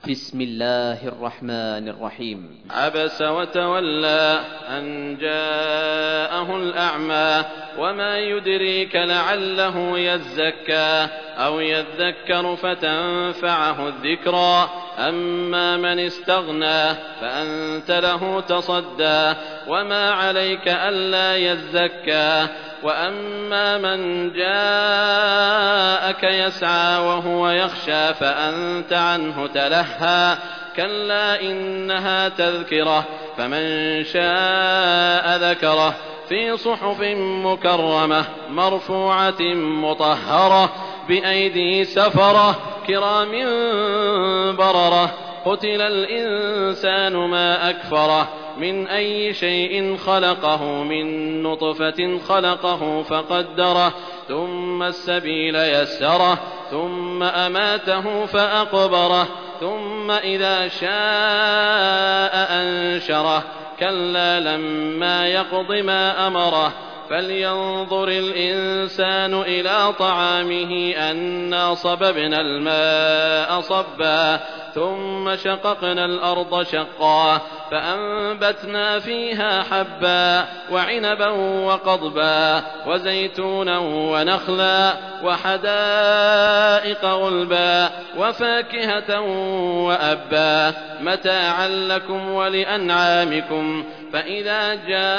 بسم الله الرحمن الرحيم. عبس وتولى أن جاءه الأعمى وما يدريك لعله يزكى أو يذكر فتنفعه الذكرى أما من استغنى فأنت له تصدى وما عليك ألا يزكى وأما من جاءك يسعى وهو يخشى فأنت عنه تلهى كلا إنها تذكرة فمن شاء ذكره في صحف مكرمة مرفوعة مطهرة بأيدي سفرة كرام بررة قتل الإنسان ما أكفره من أي شيء خلقه من نطفة خلقه فقدره ثم السبيل يسره ثم أماته فأقبره ثم إذا شاء أنشره كلا لما يقض ما أمره فلينظر الإنسان إلى طعامه أنا صببنا الماء صبا ثم شققنا الأرض شقا فأنبتنا فيها حبا وعنبا وقضبا وزيتونا ونخلا وحدائق غلبا وفاكهة وأبا متاعا لكم ولأنعامكم فإذا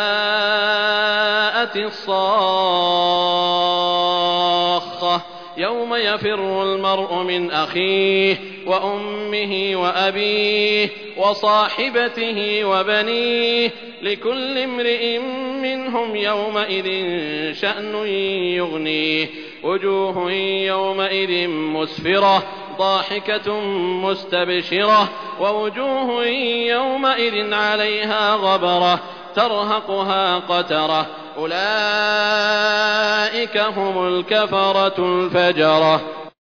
جاءت الصاخة يوم يفر المرء من أخيه وأمه وأبيه وصاحبته وبنيه لكل امرئ منهم يومئذ شأن يغنيه وجوه يومئذ مسفرة ضاحكة مستبشرة ووجوه يومئذ عليها غبرة ترهقها قترة أولئك هم الكفرة الفجرة.